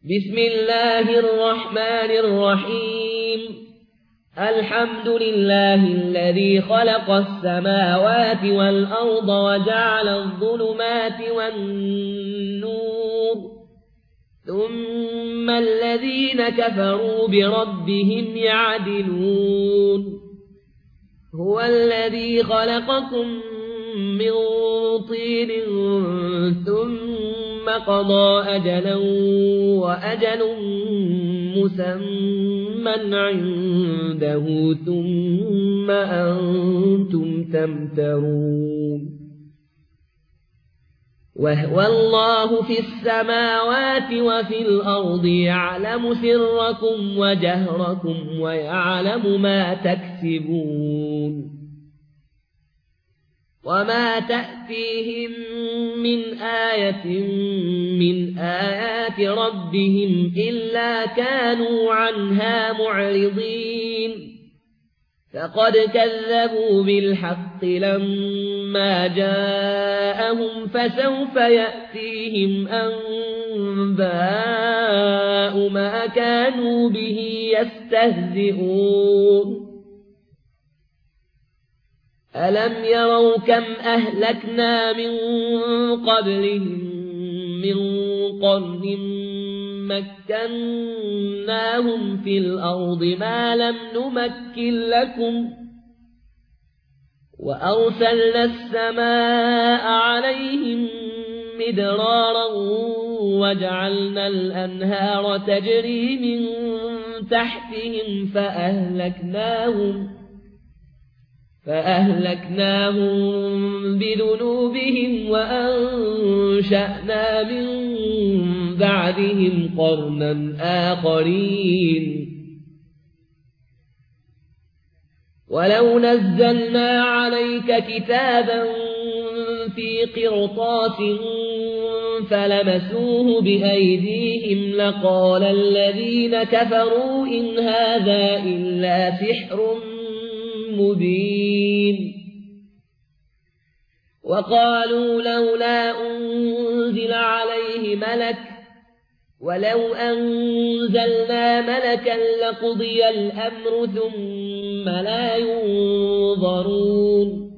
بسم الله الرحمن الرحيم. الحمد لله الذي خلق السماوات والأرض وجعل الظلمات والنور، ثم الذين كفروا بربهم يعدلون. هو الذي خلقكم من طين ثم قضى أجلا وأجل مسمى عنده ثم أنتم تمترون. وهو الله في السماوات وفي الأرض يعلم سركم وجهركم ويعلم ما تكسبون. وما تأتيهم من آية من آيات ربهم إلا كانوا عنها معرضين. فقد كذبوا بالحق لما جاءهم فسوف يأتيهم أنباء ما كانوا به يستهزئون. ألم يروا كم أهلكنا من قبلهم من قرن مكناهم في الأرض ما لم نمكن لكم، وأرسلنا السماء عليهم مدرارا وجعلنا الأنهار تجري من تحتهم فأهلكناهم بذنوبهم وأنشأنا من بعدهم قرنا آخرين. ولو نزلنا عليك كتابا في قرطاس فلمسوه بأيديهم لقال الذين كفروا إن هذا إلا سحر مبين. وقالوا لولا أنزل عليه ملك ولو أنزلنا ملكا لقضي الأمر ثم لا ينظرون.